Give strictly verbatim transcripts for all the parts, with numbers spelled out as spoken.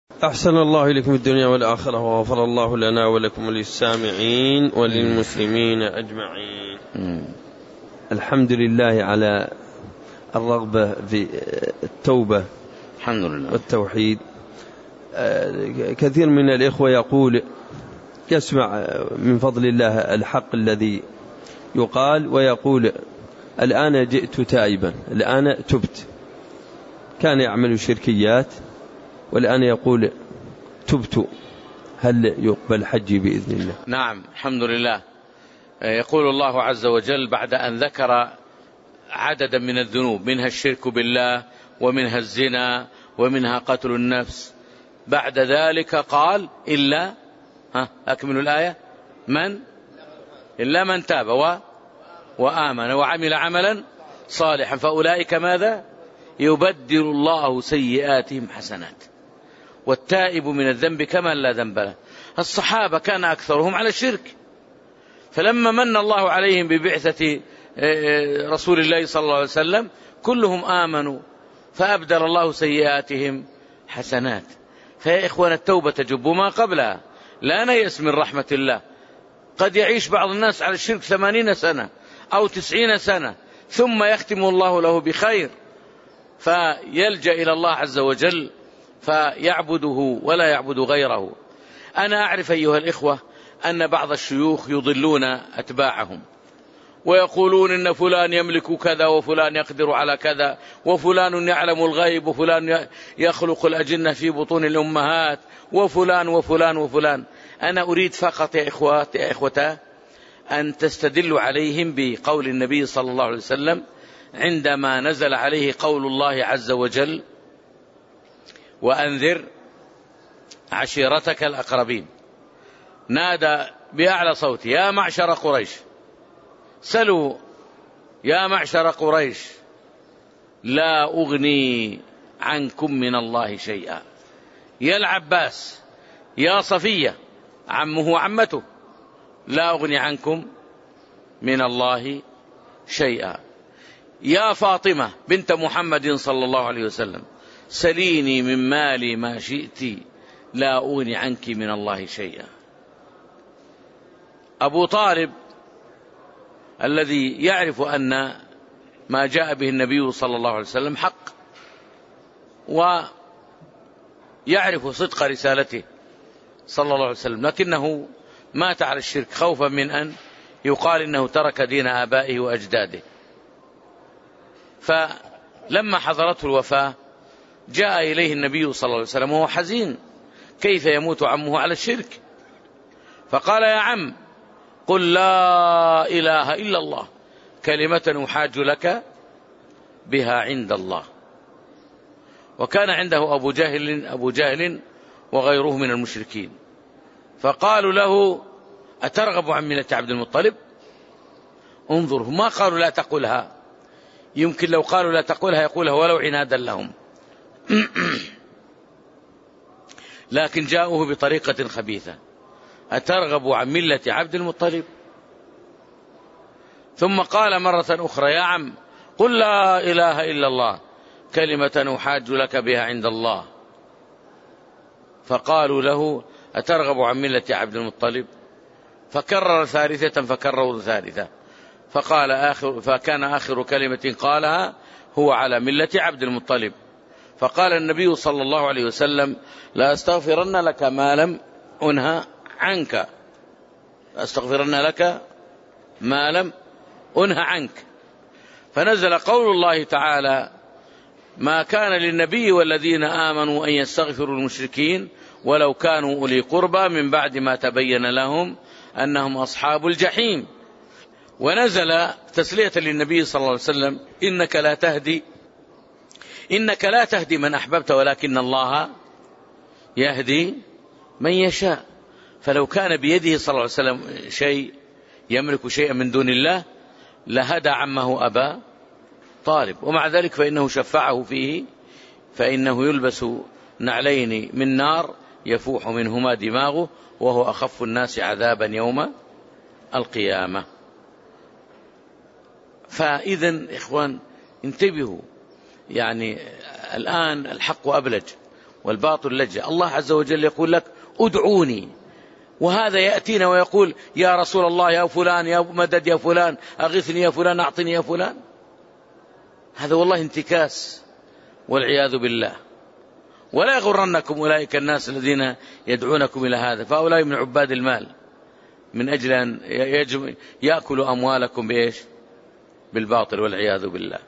أحسن الله إليكم الدنيا والآخرة، وغفر الله لنا ولكم وللسامعين وللمسلمين أجمعين. الحمد لله على الرغبة في التوبة الحمد لله والتوحيد. كثير من الإخوة يقول يسمع من فضل الله الحق الذي يقال ويقول الآن جئت تائبا، الآن تبت. كان يعمل شركيات والآن يقول تبت، هل يقبل حجي بإذن الله؟ نعم الحمد لله. يقول الله عز وجل بعد أن ذكر عددا من الذنوب، منها الشرك بالله ومنها الزنا ومنها قتل النفس، بعد ذلك قال إلا ها أكمل الآية من إلا من تاب و وآمن وعمل عملا صالحا فأولئك ماذا يبدل الله سيئاتهم حسنات. والتائب من الذنب كمن لا ذنب له. الصحابة كان أكثرهم على الشرك، فلما من الله عليهم ببعثة رسول الله صلى الله عليه وسلم كلهم آمنوا فأبدل الله سيئاتهم حسنات. فيا إخوان التوبة تجب ما قبلها، لا نيأس من رحمة الله. قد يعيش بعض الناس على الشرك ثمانين سنة أو تسعين سنة ثم يختم الله له بخير، فيلجأ إلى الله عز وجل فيعبده ولا يعبد غيره. أنا أعرف أيها الإخوة أن بعض الشيوخ يضلون أتباعهم ويقولون إن فلان يملك كذا وفلان يقدر على كذا وفلان يعلم الغيب وفلان يخلق الأجنة في بطون الأمهات وفلان وفلان وفلان. أنا أريد فقط يا إخوات يا إخوتا أن تستدلوا عليهم بقول النبي صلى الله عليه وسلم عندما نزل عليه قول الله عز وجل وأنذر عشيرتك الأقربين، نادى بأعلى صوت يا معشر قريش سلوا يا معشر قريش لا أغني عنكم من الله شيئا. يا العباس يا صفية عمه وعمته لا أغني عنكم من الله شيئا. يا فاطمة بنت محمد صلى الله عليه وسلم سليني من مالي ما شئت لا أغني عنك من الله شيئا. أبو طالب الذي يعرف أن ما جاء به النبي صلى الله عليه وسلم حق ويعرف صدق رسالته صلى الله عليه وسلم، لكنه مات على الشرك خوفا من أن يقال إنه ترك دين آبائه وأجداده. فلما حضرته الوفاة جاء إليه النبي صلى الله عليه وسلم وهو حزين، كيف يموت عمه على الشرك؟ فقال يا عم قل لا إله إلا الله كلمة أحاج لك بها عند الله. وكان عنده أبو جهل أبو جهل وغيره من المشركين، فقالوا له أترغب عن ملة عبد المطلب؟ انظروا ما قالوا لا تقولها، يمكن لو قالوا لا تقولها يقولها ولو عنادا لهم لكن جاءوه بطريقة خبيثة أترغب عن ملة عبد المطلب؟ ثم قال مرة أخرى يا عم قل لا إله إلا الله كلمة أحاج لك بها عند الله. فقالوا له أترغب عن ملة عبد المطلب؟ فكرر ثالثة فكرروا ثالثة، فقال آخر فكان آخر كلمة قالها هو على ملة عبد المطلب. فقال النبي صلى الله عليه وسلم لا أستغفرن لك ما لم أنهى عنك، لا أستغفرن لك ما لم أنهى عنك. فنزل قول الله تعالى ما كان للنبي والذين آمنوا أن يستغفروا المشركين ولو كانوا أولي قربى من بعد ما تبين لهم أنهم أصحاب الجحيم. ونزل تسلية للنبي صلى الله عليه وسلم إنك لا تهدي إنك لا تهدي من أحببت ولكن الله يهدي من يشاء. فلو كان بيده صلى الله عليه وسلم شيء يملك شيئا من دون الله لهدى عمه أبا طالب، ومع ذلك فإنه شفعه فيه، فإنه يلبس نعلين من نار يفوح منهما دماغه وهو أخف الناس عذابا يوم القيامة. فإذن إخوان انتبهوا، يعني الآن الحق أبلج، والباطل لجة. الله عز وجل يقول لك ادعوني، وهذا يأتينا ويقول يا رسول الله، يا فلان، يا مدد، يا فلان، أغثني يا فلان، أعطني يا فلان. هذا والله انتكاس والعياذ بالله. ولا يغرنكم أولئك الناس الذين يدعونكم إلى هذا، فأولئك من عباد المال، من أجل أن يأكلوا أموالكم بإيش؟ بالباطل والعياذ بالله.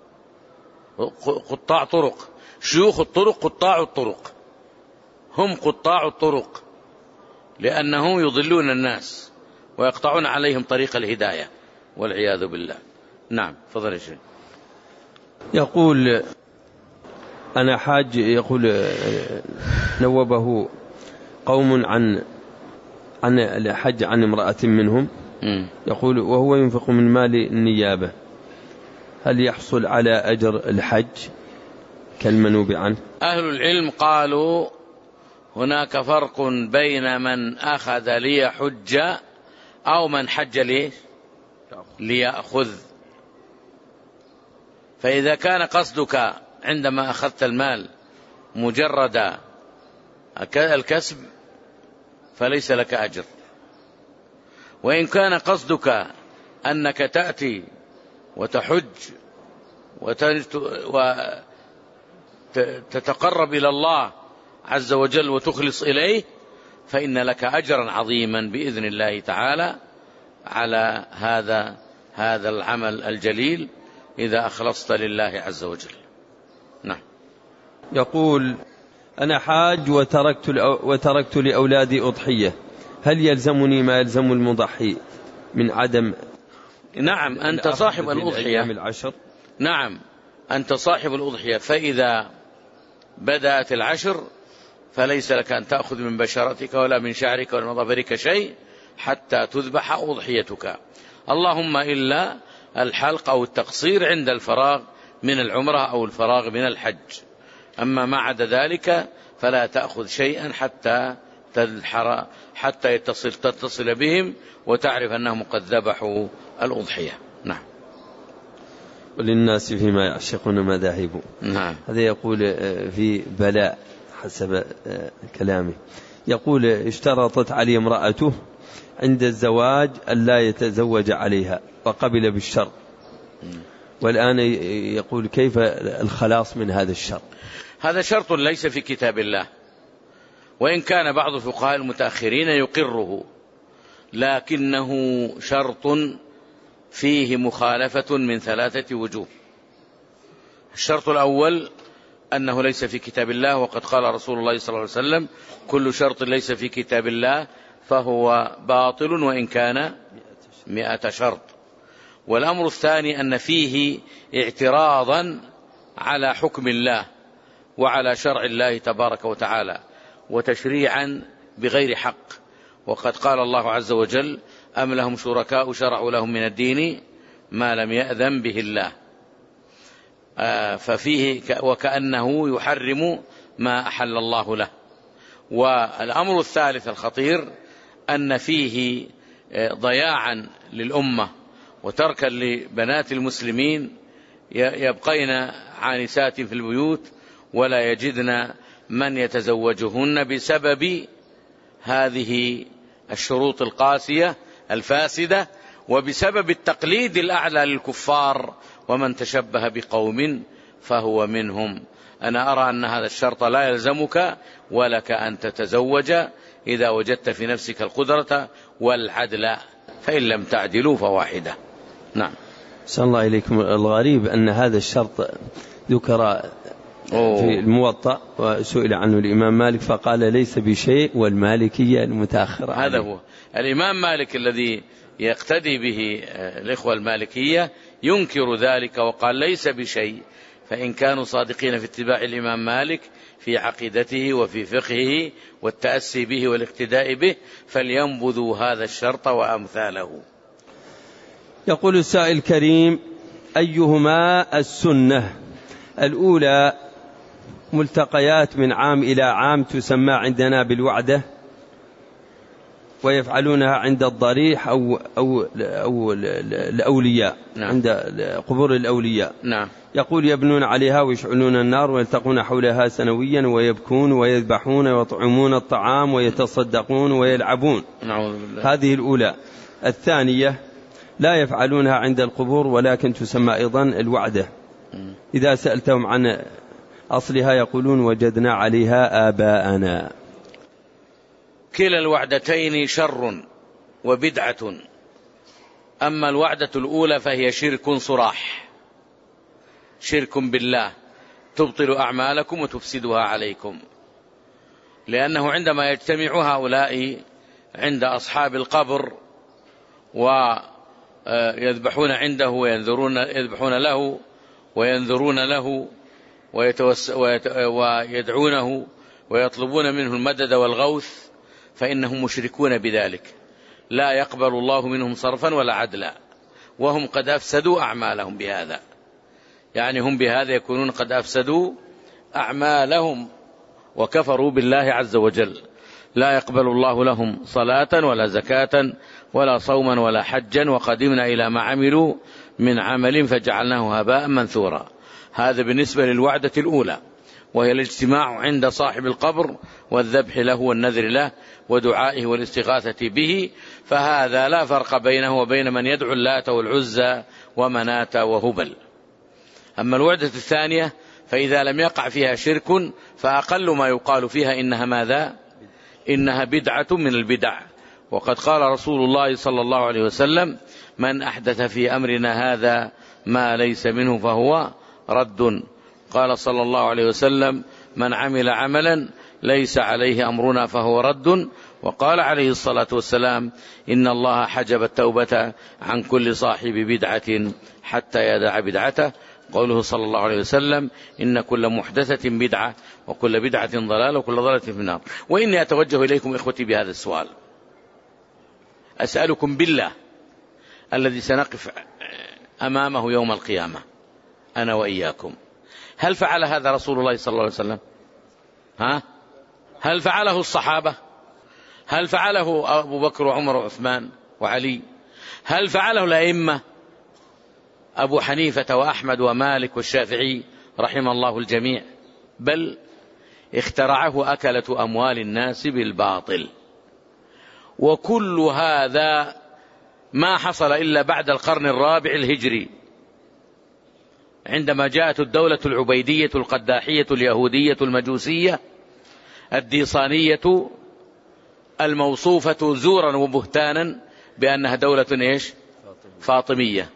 قطاع طرق، شيوخ الطرق قطاع الطرق، هم قطاع الطرق، لأنهم يضلون الناس ويقطعون عليهم طريق الهداية والعياذ بالله. نعم، فضل يا شيخ. يقول أنا حاج، يقول نوبه قوم عن عن الحج عن امرأة منهم، يقول وهو ينفق من مال النيابة، هل يحصل على أجر الحج كالمنوب عنه؟ أهل العلم قالوا هناك فرق بين من أخذ ليحج أو من حج ليه ليأخذ. فإذا كان قصدك عندما أخذت المال مجرد الكسب فليس لك أجر، وإن كان قصدك أنك تأتي وتحج وتتقرب إلى الله عز وجل وتخلص إليه، فإن لك أجرا عظيما بإذن الله تعالى على هذا هذا العمل الجليل إذا أخلصت لله عز وجل. نعم. يقول أنا حاج وتركت, وتركت لأولادي أضحية، هل يلزمني ما يلزم المضحي من عدم؟ نعم، أنت صاحب الأضحية. نعم، أنت صاحب الأضحية، فإذا بدأت العشر فليس لك أن تأخذ من بشرتك ولا من شعرك ولا من ظفرك شيء حتى تذبح أضحيتك، اللهم إلا الحلق أو التقصير عند الفراغ من العمرة أو الفراغ من الحج. أما ما عدا ذلك فلا تأخذ شيئا حتى تنحر، حتى يتصل تتصل بهم وتعرف أنهم قد ذبحوا الأضحية. نعم. وللناس فيما يعشقون مذاهب. نعم. هذا يقول في بلاء حسب كلامه، يقول اشترطت علي امرأته عند الزواج أن لا يتزوج عليها وقبل بالشر، والآن يقول كيف الخلاص من هذا الشر؟ هذا شرط ليس في كتاب الله، وإن كان بعض الفقهاء المتأخرين يقره، لكنه شرط فيه مخالفة من ثلاثة وجوه. الشرط الأول أنه ليس في كتاب الله، وقد قال رسول الله صلى الله عليه وسلم كل شرط ليس في كتاب الله فهو باطل وإن كان مئة شرط. والأمر الثاني أن فيه اعتراضا على حكم الله وعلى شرع الله تبارك وتعالى وتشريعا بغير حق، وقد قال الله عز وجل أم لهم شركاء شرعوا لهم من الدين ما لم يأذن به الله، ففيه وكأنه يحرم ما أحل الله له. والأمر الثالث الخطير أن فيه ضياعا للأمة وتركا لبنات المسلمين يبقين عانسات في البيوت ولا يجدن من يتزوجهن بسبب هذه الشروط القاسية الفاسدة، وبسبب التقليد الأعلى للكفار، ومن تشبه بقوم فهو منهم. أنا أرى أن هذا الشرط لا يلزمك، ولك أن تتزوج إذا وجدت في نفسك القدرة والعدل، فإن لم تعدلوا فواحدة. نعم. صلى الله إليكم. الغريب أن هذا الشرط ذكر في الموطأ وسئل عنه الإمام مالك فقال ليس بشيء، والمالكية المتأخرة. هذا هو الإمام مالك الذي يقتدي به الإخوة المالكية ينكر ذلك وقال ليس بشيء. فإن كانوا صادقين في اتباع الإمام مالك في عقيدته وفي فقهه والتأسي به والاقتداء به فلينبذوا هذا الشرط وأمثاله. يقول السائل الكريم أيهما السنة؟ الأولى ملتقيات من عام إلى عام تسمى عندنا بالوعدة، ويفعلونها عند الضريح أو, أو, أو الأولياء. نعم. عند قبور الأولياء. نعم. يقول يبنون عليها ويشعلون النار ويلتقون حولها سنويا ويبكون ويذبحون ويطعمون الطعام ويتصدقون ويلعبون. نعوذ بالله. هذه الأولى. الثانية لا يفعلونها عند القبور ولكن تسمى أيضا الوعدة. إذا سألتهم عن أصلها يقولون وجدنا عليها آباءنا. كلا الوعدتين شر وبدعة، أما الوعدة الأولى فهي شرك صراح، شرك بالله تبطل أعمالكم وتفسدها عليكم، لأنه عندما يجتمع هؤلاء عند أصحاب القبر ويذبحون عنده وينذرون يذبحون له وينذرون له ويدعونه ويطلبون منه المدد والغوث، فإنهم مشركون بذلك، لا يقبل الله منهم صرفا ولا عدلا، وهم قد أفسدوا أعمالهم بهذا، يعني هم بهذا يكونون قد أفسدوا أعمالهم وكفروا بالله عز وجل. لا يقبل الله لهم صلاة ولا زكاة ولا صوما ولا حجا، وقدمنا إلى ما عملوا من عمل فجعلناه هباء منثورا. هذا بالنسبة للوعدة الأولى، وهي الاجتماع عند صاحب القبر والذبح له والنذر له ودعائه والاستغاثة به، فهذا لا فرق بينه وبين من يدعو اللات والعزى ومناة وهبل. أما الوعدة الثانية فإذا لم يقع فيها شرك فأقل ما يقال فيها إنها ماذا؟ إنها بدعة من البدع. وقد قال رسول الله صلى الله عليه وسلم: من أحدث في أمرنا هذا ما ليس منه فهو رد. قال صلى الله عليه وسلم: من عمل عملا ليس عليه أمرنا فهو رد. وقال عليه الصلاة والسلام: إن الله حجب التوبة عن كل صاحب بدعة حتى يدع بدعته. قوله صلى الله عليه وسلم: إن كل محدثة بدعة وكل بدعة ضلالة وكل ضلالة في النار. وإني أتوجه إليكم إخوتي بهذا السؤال، أسألكم بالله الذي سنقف أمامه يوم القيامة أنا وإياكم، هل فعل هذا رسول الله صلى الله عليه وسلم؟ ها؟ هل فعله الصحابة؟ هل فعله أبو بكر وعمر وعثمان وعلي؟ هل فعله الأئمة أبو حنيفة وأحمد ومالك والشافعي رحم الله الجميع؟ بل اخترعه أكلة أموال الناس بالباطل. وكل هذا ما حصل إلا بعد القرن الرابع الهجري، عندما جاءت الدولة العبيدية القداحية اليهودية المجوسية الديصانية الموصوفة زورا وبهتانا بأنها دولة إيش؟ فاطمية.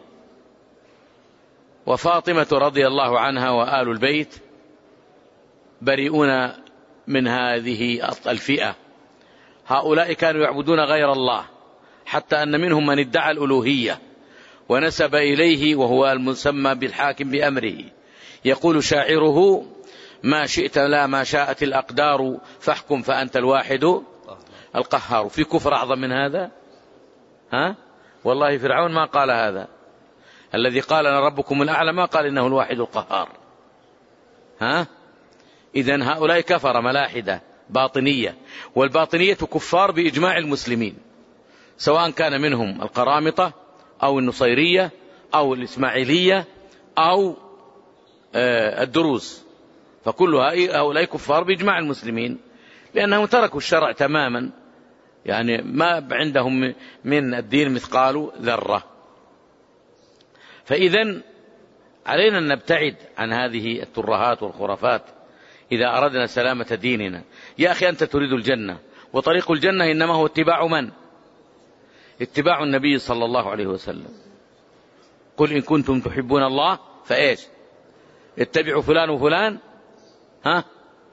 وفاطمة رضي الله عنها وآل البيت بريئون من هذه الفئة. هؤلاء كانوا يعبدون غير الله، حتى أن منهم من ادعى الألوهية ونسب إليه، وهو المسمى بالحاكم بأمره. يقول شاعره: ما شئت لا ما شاءت الأقدار فاحكم فأنت الواحد القهار. في كفر أعظم من هذا؟ ها؟ والله فرعون ما قال هذا. الذي قال أنا ربكم الأعلى ما قال إنه الواحد القهار. ها؟ إذن هؤلاء كفر ملاحدة باطنية، والباطنية كفار بإجماع المسلمين، سواء كان منهم القرامطة أو النصيرية أو الإسماعيلية أو الدروز، فكل هؤلاء كفار بإجماع المسلمين، لأنهم تركوا الشرع تماما، يعني ما عندهم من الدين مثقال ذرة. فإذن علينا أن نبتعد عن هذه الترهات والخرافات إذا أردنا سلامة ديننا. يا أخي أنت تريد الجنة، وطريق الجنة إنما هو اتباع من؟ اتباع النبي صلى الله عليه وسلم. قل إن كنتم تحبون الله فإيش؟ اتبعوا فلان وفلان، ها؟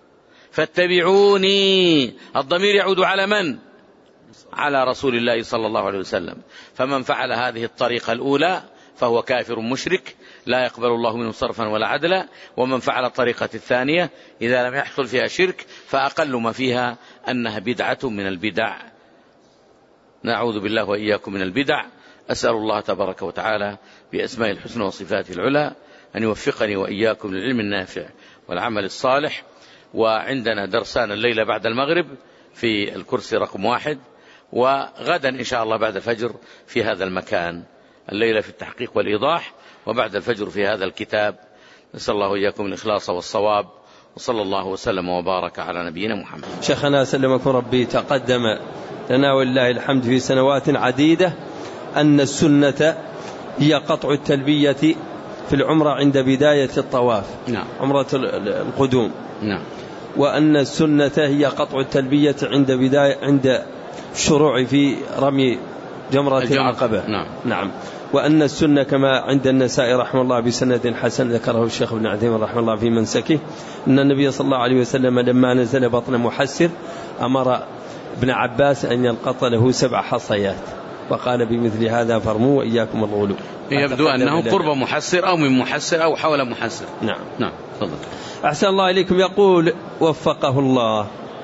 فاتبعوني. الضمير يعود على من؟ على رسول الله صلى الله عليه وسلم. فمن فعل هذه الطريقة الأولى فهو كافر مشرك لا يقبل الله منه صرفا ولا عدلا. ومن فعل الطريقة الثانية إذا لم يحصل فيها شرك فأقل ما فيها أنها بدعة من البدع. نعوذ بالله وإياكم من البدع. أسأل الله تبارك وتعالى بأسماء الحسنى وصفاته العلى أن يوفقني وإياكم للعلم النافع والعمل الصالح. وعندنا درسان الليلة بعد المغرب في الكرسي رقم واحد، وغدا إن شاء الله بعد الفجر في هذا المكان، الليلة في التحقيق والإيضاح، وبعد الفجر في هذا الكتاب. نسأل الله إياكم الإخلاص والصواب، وصلى الله وسلم وبارك على نبينا محمد. شيخنا سلمكم ربي، تقدم لنا ولله الحمد في سنوات عديدة أن السنة هي قطع التلبية في العمرة عند بداية الطواف. نعم. عمرة القدوم. نعم. وأن السنة هي قطع التلبية عند بداية عند الشروع في رمي جمرة العقبة. نعم. نعم. وأن السنة كما عند النسائي رحمه الله بسند حسن ذكره الشيخ ابن عثيمين رحمه الله في منسكه، أن النبي صلى الله عليه وسلم لما نزل بطن محسر أمر ابن عباس أن يلقط له سبع حصيات، وقال بمثل هذا فرموا وإياكم الغلو. يبدو أنه قرب محسر أو من محسر أو حول محسر. نعم. نعم. تفضل. أحسن الله إليكم. يقول وفقه الله،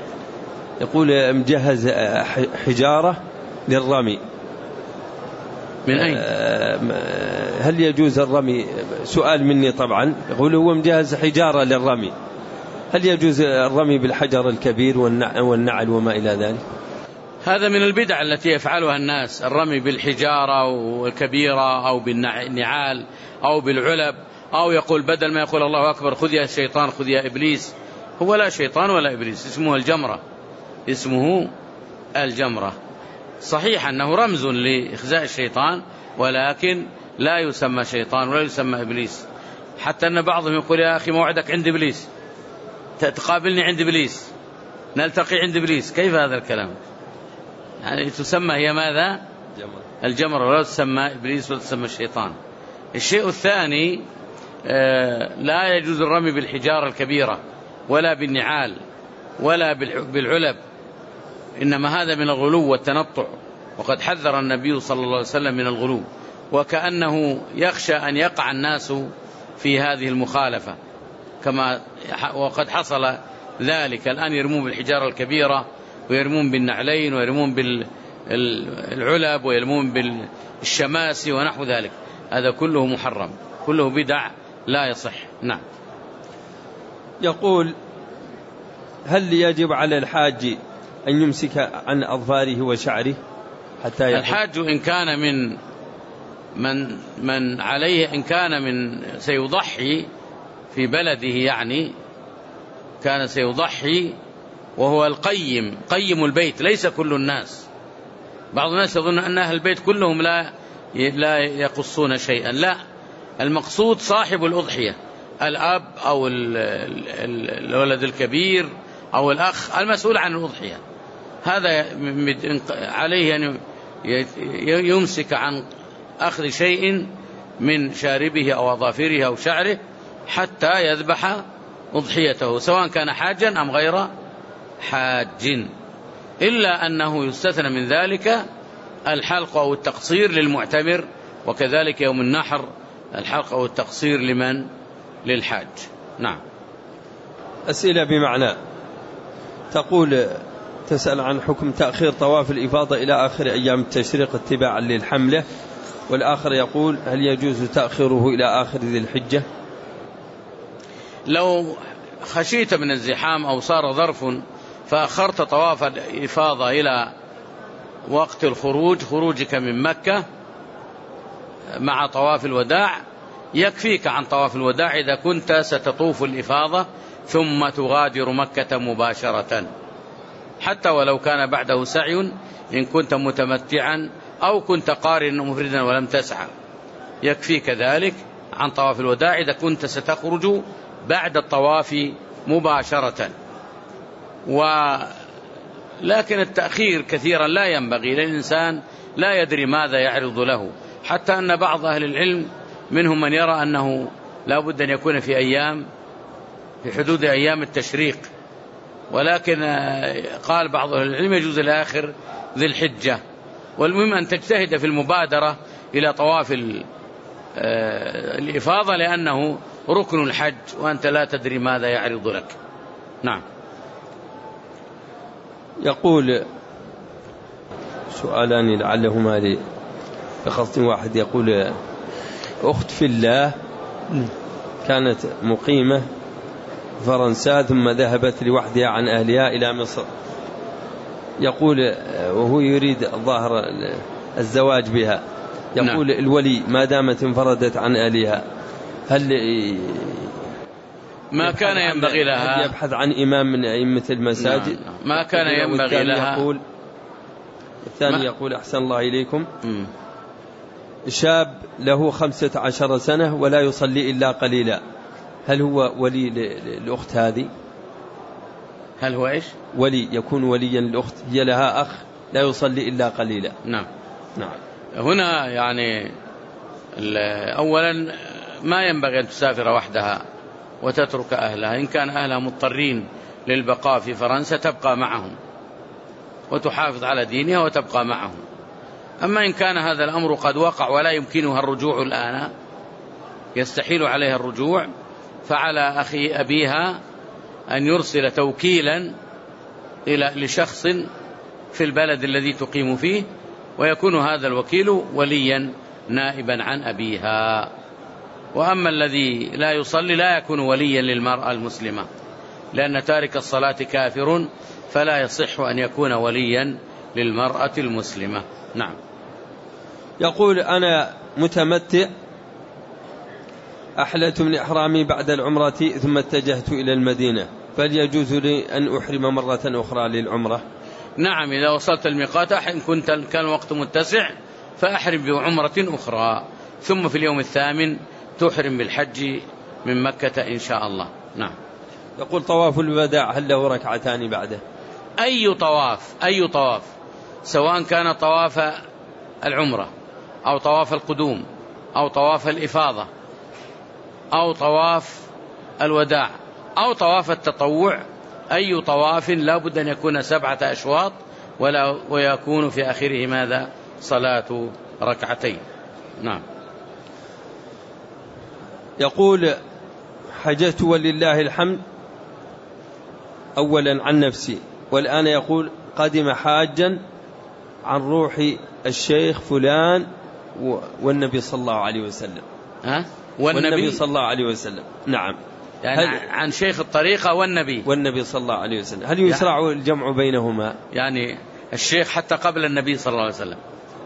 يقول مجهز حجارة للرمي. من أين؟ هل يجوز الرمي؟ سؤال مني طبعا. يقول هو مجهز حجارة للرمي، هل يجوز الرمي بالحجر الكبير والنعل وما إلى ذلك؟ هذا من البدع التي يفعلها الناس، الرمي بالحجارة والكبيرة أو بالنعال أو بالعلب، أو يقول بدل ما يقول الله أكبر خذ يا الشيطان خذ يا إبليس. هو لا شيطان ولا إبليس، اسمه الجمرة، اسمه الجمرة. صحيح أنه رمز لإخزاء الشيطان، ولكن لا يسمى شيطان ولا يسمى إبليس. حتى أن بعضهم يقول يا أخي موعدك عند إبليس، تقابلني عند إبليس، نلتقي عند إبليس. كيف هذا الكلام؟ يعني تسمى هي ماذا؟ الجمرة، ولا تسمى إبليس ولا تسمى الشيطان. الشيء الثاني، لا يجوز الرمي بالحجارة الكبيرة ولا بالنعال ولا بالعلب، إنما هذا من الغلو والتنطع، وقد حذر النبي صلى الله عليه وسلم من الغلو، وكأنه يخشى أن يقع الناس في هذه المخالفة، كما وقد حصل ذلك. الآن يرمون بالحجارة الكبيرة ويرمون بالنعلين ويرمون بالعلب ويرمون بالشماسي ونحو ذلك، هذا كله محرم، كله بدع لا يصح. نعم. يقول هل يجب على الحاج أن يمسك عن أظفاره وشعره حتى يقول؟ الحاج إن كان من من من عليه، إن كان من سيضحي في بلده، يعني كان سيضحي وهو القيم قيم البيت، ليس كل الناس. بعض الناس يظن أن أهل البيت كلهم لا لا يقصون شيئا، لا، المقصود صاحب الأضحية، الأب أو الولد الكبير أو الأخ المسؤول عن الأضحية، هذا عليه أن يمسك عن أخذ شيء من شاربه أو أظافره أو شعره حتى يذبح أضحيته، سواء كان حاجا أم غير حاج، إلا أنه يستثنى من ذلك الحلق أو التقصير للمعتمر، وكذلك يوم النحر الحلق أو التقصير لمن؟ للحاج. نعم. أسئلة بمعنى، تقول تسأل عن حكم تأخير طواف الإفاضة إلى آخر أيام التشريق اتباعا للحملة، والآخر يقول هل يجوز تأخيره إلى آخر ذي الحجة؟ لو خشيت من الزحام أو صار ظرف فأخرت طواف الإفاضة إلى وقت الخروج، خروجك من مكة مع طواف الوداع، يكفيك عن طواف الوداع إذا كنت ستطوف الإفاضة ثم تغادر مكة مباشرة، حتى ولو كان بعده سعي، إن كنت متمتعا أو كنت قارنا مفردا ولم تسعى، يكفيك ذلك عن طواف الوداع إذا كنت ستخرج بعد الطواف مباشرة. ولكن التأخير كثيرا لا ينبغي، للإنسان لا يدري ماذا يعرض له، حتى أن بعض أهل العلم منهم من يرى أنه لا بد أن يكون في أيام في حدود أيام التشريق، ولكن قال بعض أهل العلم يجوز لآخر ذي الحجة. والمهم أن تجتهد في المبادرة إلى طواف الإفاضة، لأنه ركن الحج وأنت لا تدري ماذا يعرض لك. نعم. يقول سؤالان لعلهما لي بخص واحد. يقول أخت في الله كانت مقيمة فرنسا ثم ذهبت لوحدها عن أهلها إلى مصر، يقول وهو يريد الظاهر الزواج بها، يقول نعم. الولي ما دامت انفردت عن أهلها هل ما كان ينبغي لها هل يبحث عن إمام من أئمة المساجد؟ نعم. ما كان ينبغي لها. يقول الثاني ما يقول أحسن الله إليكم م. شاب له خمسة عشر سنة ولا يصلي إلا قليلا، هل هو ولي للأخت هذه؟ هل هو إيش؟ ولي، يكون وليا للأخت، هي لها أخ لا يصلي إلا قليلا. نعم. نعم. هنا يعني أولا ما ينبغي أن تسافر وحدها وتترك أهلها، إن كان أهلها مضطرين للبقاء في فرنسا تبقى معهم وتحافظ على دينها وتبقى معهم. أما إن كان هذا الأمر قد وقع ولا يمكنها الرجوع الآن، يستحيل عليها الرجوع، فعلى أخي أبيها أن يرسل توكيلا إلى لشخص في البلد الذي تقيم فيه، ويكون هذا الوكيل وليا نائبا عن أبيها. وأما الذي لا يصلي لا يكون وليا للمرأة المسلمة، لأن تارك الصلاة كافر، فلا يصح أن يكون وليا للمرأة المسلمة. نعم. يقول أنا متمتع، أحللت من إحرامي بعد العمرة ثم اتجهت إلى المدينة، فهل يجوز لي أن أحرم مرة أخرى للعمرة؟ نعم، إذا وصلت الميقات إن كنت كان الوقت متسع فأحرم بعمرة أخرى، ثم في اليوم الثامن تحرم بالحج من مكة إن شاء الله. نعم. يقول طواف الوداع هل له ركعتان بعده؟ أي طواف أي طواف سواء كان طواف العمرة أو طواف القدوم أو طواف الإفاضة أو طواف الوداع أو طواف التطوع، أي طواف لا بد أن يكون سبعة أشواط ولا ويكون في آخره ماذا؟ صلاة ركعتين. نعم. يقول حججت ولله الحمد أولا عن نفسي، والآن يقول قدم حاجا عن روح الشيخ فلان والنبي صلى الله عليه وسلم. ها؟ والنبي, والنبي صلى الله عليه وسلم. نعم. يعني عن شيخ الطريقة والنبي والنبي صلى الله عليه وسلم، هل يسرع يعني الجمع بينهما؟ يعني الشيخ حتى قبل النبي صلى الله عليه وسلم.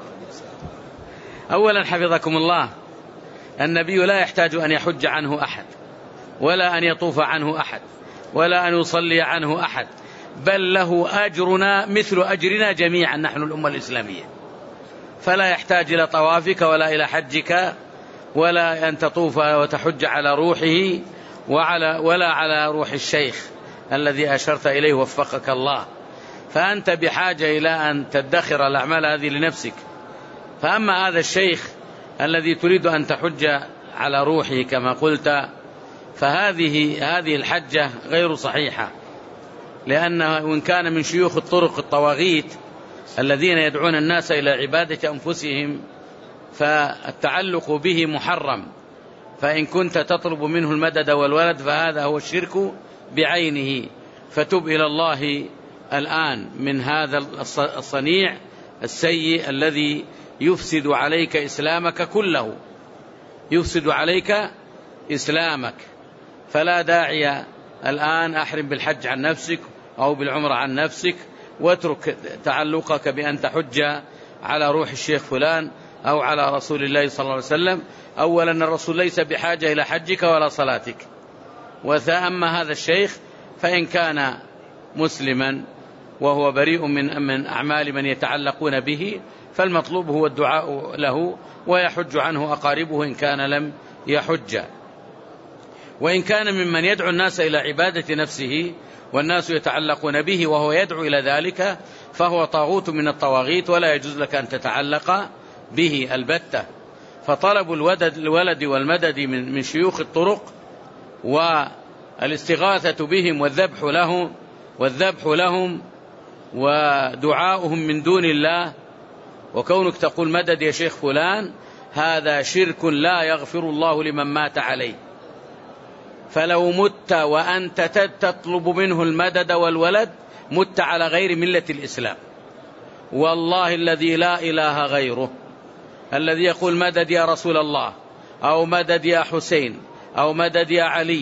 أولا حفظكم الله، النبي لا يحتاج أن يحج عنه أحد ولا أن يطوف عنه أحد ولا أن يصلي عنه أحد، بل له أجرنا مثل أجرنا جميعا نحن الأمة الإسلامية، فلا يحتاج إلى طوافك ولا إلى حجك ولا أن تطوف وتحج على روحه وعلى ولا على روح الشيخ الذي أشرت إليه وفقك الله. فأنت بحاجة إلى أن تدخر الأعمال هذه لنفسك. فأما هذا الشيخ الذي تريد أن تحج على روحه كما قلت، فهذه هذه الحجة غير صحيحة، لأنه وإن كان من شيوخ الطرق الطواغيت الذين يدعون الناس إلى عبادة أنفسهم، فالتعلق به محرم. فإن كنت تطلب منه المدد والولد فهذا هو الشرك بعينه، فتب إلى الله الآن من هذا الصنيع السيء الذي يفسد عليك إسلامك كله، يفسد عليك إسلامك. فلا داعي الآن أحرم بالحج عن نفسك أو بالعمرة عن نفسك، واترك تعلقك بأن تحج على روح الشيخ فلان أو على رسول الله صلى الله عليه وسلم. أولا الرسول ليس بحاجة إلى حجك ولا صلاتك، وأما هذا الشيخ فإن كان مسلما وهو بريء من من أعمال من يتعلقون به، فالمطلوب هو الدعاء له ويحج عنه أقاربه إن كان لم يحج. وإن كان ممن يدعو الناس إلى عبادة نفسه والناس يتعلقون به وهو يدعو إلى ذلك، فهو طاغوت من الطواغيت ولا يجوز لك أن تتعلق به البتة. فطلب الولد والمدد من من شيوخ الطرق والاستغاثة بهم والذبح لهم والذبح لهم ودعاؤهم من دون الله، وكونك تقول مدد يا شيخ فلان، هذا شرك لا يغفر الله لمن مات عليه. فلو مت وأنت تطلب منه المدد والولد مت على غير ملة الإسلام، والله الذي لا إله غيره، الذي يقول مدد يا رسول الله أو مدد يا حسين أو مدد يا علي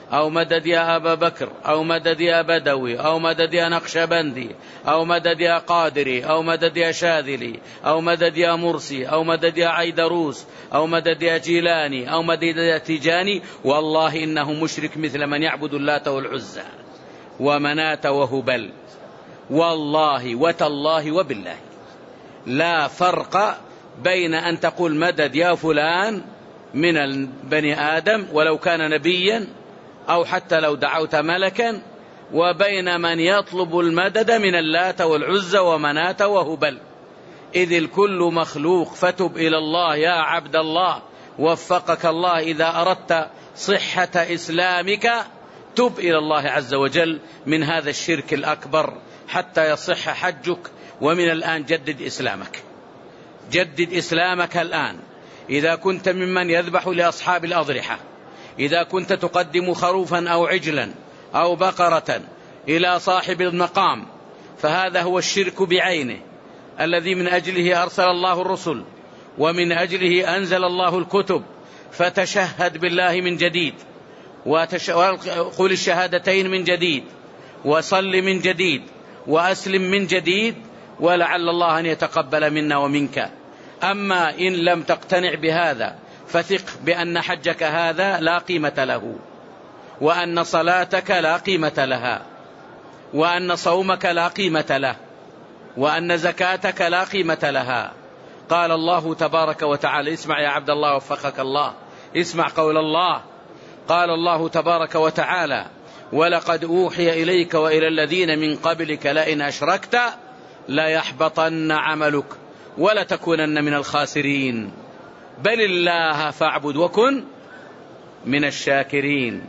أو مدد يا أبا بكر، أو مدد يا بدوي، أو مدد يا نقشبندي، أو مدد يا قادري، أو مدد يا شاذلي، أو مدد يا مرسي، أو مدد يا عيدروس، أو مدد يا جيلاني، أو مدد يا تيجاني، والله إنه مشرك مثل من يعبد اللات والعزى ومناة وهبل. والله وتالله وبالله لا فرق بين أن تقول مدد يا فلان من بني آدم ولو كان نبيا أو حتى لو دعوت ملكا، وبين من يطلب المدد من اللات والعزى ومناة وهبل، إذ الكل مخلوق. فتب إلى الله يا عبد الله، وفقك الله. إذا أردت صحة إسلامك تب إلى الله عز وجل من هذا الشرك الأكبر حتى يصح حجك. ومن الآن جدد إسلامك، جدد إسلامك الآن. إذا كنت ممن يذبح لأصحاب الأضرحة، إذا كنت تقدم خروفا أو عجلا أو بقرة إلى صاحب المقام، فهذا هو الشرك بعينه الذي من أجله أرسل الله الرسل ومن أجله أنزل الله الكتب. فتشهد بالله من جديد، وقل الشهادتين من جديد، وصل من جديد، وأسلم من جديد، ولعل الله أن يتقبل منا ومنك. أما إن لم تقتنع بهذا فثق بأن حجك هذا لا قيمة له، وأن صلاتك لا قيمة لها، وأن صومك لا قيمة له، وأن زكاتك لا قيمة لها. قال الله تبارك وتعالى، اسمع يا عبد الله وفقك الله، اسمع قول الله. قال الله تبارك وتعالى: ولقد أوحي إليك وإلى الذين من قبلك لئن أشركت ليحبطن عملك ولتكونن من الخاسرين بل الله فاعبد وكن من الشاكرين.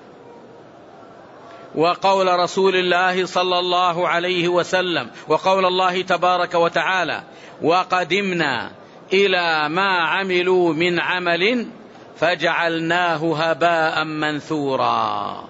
وقول رسول الله صلى الله عليه وسلم، وقول الله تبارك وتعالى: وقدمنا إلى ما عملوا من عمل فجعلناه هباء منثورا.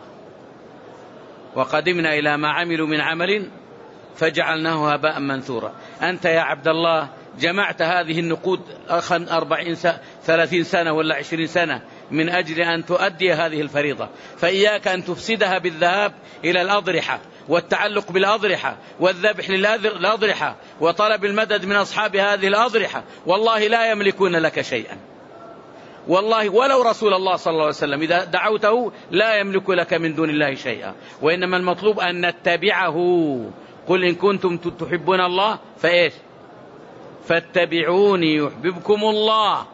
وقدمنا إلى ما عملوا من عمل فجعلناه هباء منثورا. أنت يا عبد الله جمعت هذه النقود أخا أربعين ثلاثين سنة ولا عشرين سنة من أجل أن تؤدي هذه الفريضة، فإياك أن تفسدها بالذهاب إلى الأضرحة والتعلق بالأضرحة والذبح للأضرحة وطلب المدد من أصحاب هذه الأضرحة. والله لا يملكون لك شيئا، والله ولو رسول الله صلى الله عليه وسلم إذا دعوته لا يملك لك من دون الله شيئا. وإنما المطلوب أن نتبعه. قل إن كنتم تحبون الله فإيش فاتبعوني يحببكم الله.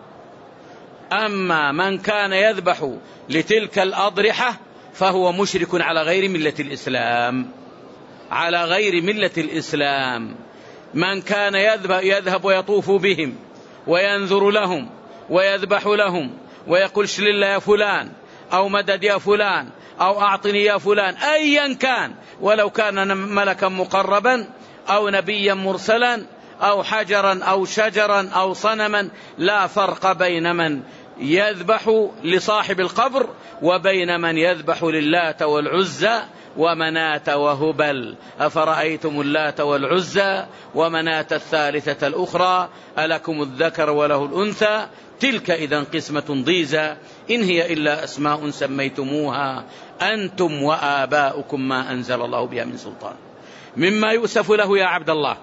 أما من كان يذبح لتلك الأضرحة فهو مشرك على غير ملة الإسلام، على غير ملة الإسلام. من كان يذهب, يذهب ويطوف بهم وينذر لهم ويذبح لهم ويقول شلل يا فلان أو مدد يا فلان أو أعطني يا فلان، أيا كان، ولو كان ملكا مقربا أو نبيا مرسلا أو حجرا أو شجرا أو صنما، لا فرق بين من يذبح لصاحب القبر وبين من يذبح للات والعزى ومناة وهبل. أفرأيتم اللات والعزى ومناة الثالثة الأخرى ألكم الذكر وله الأنثى تلك إذا قسمة ضيزى إن هي إلا أسماء سميتموها أنتم وآباؤكم ما أنزل الله بها من سلطان. مما يؤسف له يا عبد الله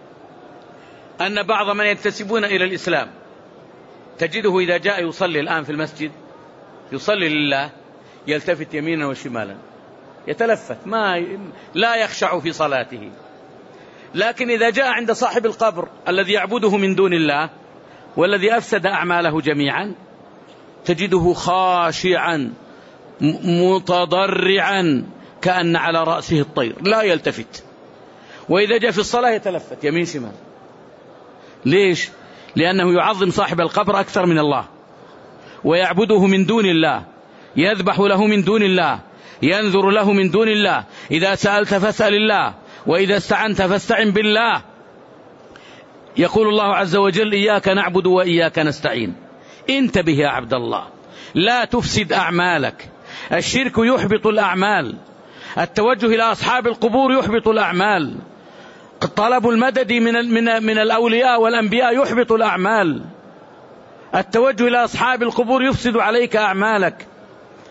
أن بعض من ينتسبون إلى الإسلام تجده إذا جاء يصلي الآن في المسجد يصلي لله يلتفت يمينا وشمالا يتلفت، ما لا يخشع في صلاته. لكن إذا جاء عند صاحب القبر الذي يعبده من دون الله والذي أفسد أعماله جميعا تجده خاشعا متضرعا كأن على رأسه الطير لا يلتفت. وإذا جاء في الصلاة يتلفت يمين شمال. ليش؟ لأنه يعظم صاحب القبر أكثر من الله، ويعبده من دون الله، يذبح له من دون الله، ينذر له من دون الله. إذا سألت فاسأل الله، وإذا استعنت فاستعن بالله. يقول الله عز وجل: إياك نعبد وإياك نستعين. انتبه يا عبد الله، لا تفسد أعمالك. الشرك يحبط الأعمال، التوجه إلى أصحاب القبور يحبط الأعمال، طلب المدد من من من الأولياء والأنبياء يحبط الأعمال، التوجه إلى أصحاب القبور يفسد عليك أعمالك.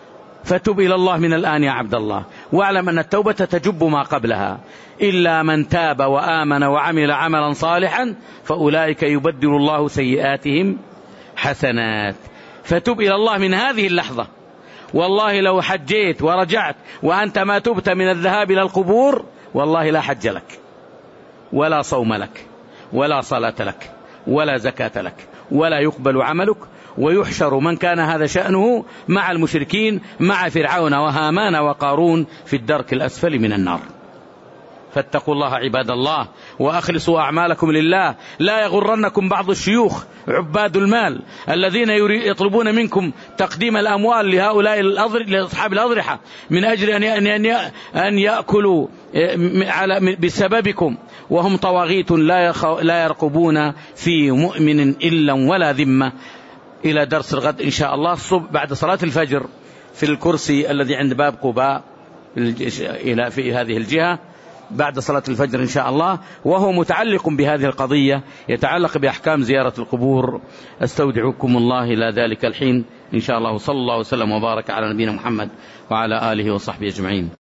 فتب إلى الله من الآن يا عبد الله، واعلم أن التوبة تجب ما قبلها، إلا من تاب وآمن وعمل عملا صالحا فأولئك يبدل الله سيئاتهم حسنات. فتب إلى الله من هذه اللحظة. والله لو حجيت ورجعت وأنت ما تبت من الذهاب إلى القبور والله لا حج لك ولا صوم لك ولا صلاة لك ولا زكاة لك ولا يقبل عملك، ويحشر من كان هذا شأنه مع المشركين مع فرعون وهامان وقارون في الدرك الأسفل من النار. فاتقوا الله عباد الله وأخلصوا أعمالكم لله. لا يغرنكم بعض الشيوخ عباد المال الذين يطلبون منكم تقديم الأموال لهؤلاء لأصحاب الأضرحة من أجل أن يأكلوا بسببكم، وهم طواغيت لا يرقبون في مؤمن إلا ولا ذمة. إلى درس الغد إن شاء الله الصبح بعد صلاة الفجر في الكرسي الذي عند باب قباء إلى في هذه الجهة بعد صلاة الفجر إن شاء الله، وهو متعلق بهذه القضية، يتعلق بأحكام زيارة القبور. استودعكم الله إلى ذلك الحين إن شاء الله. صلى الله وسلم وبارك على نبينا محمد وعلى آله وصحبه أجمعين.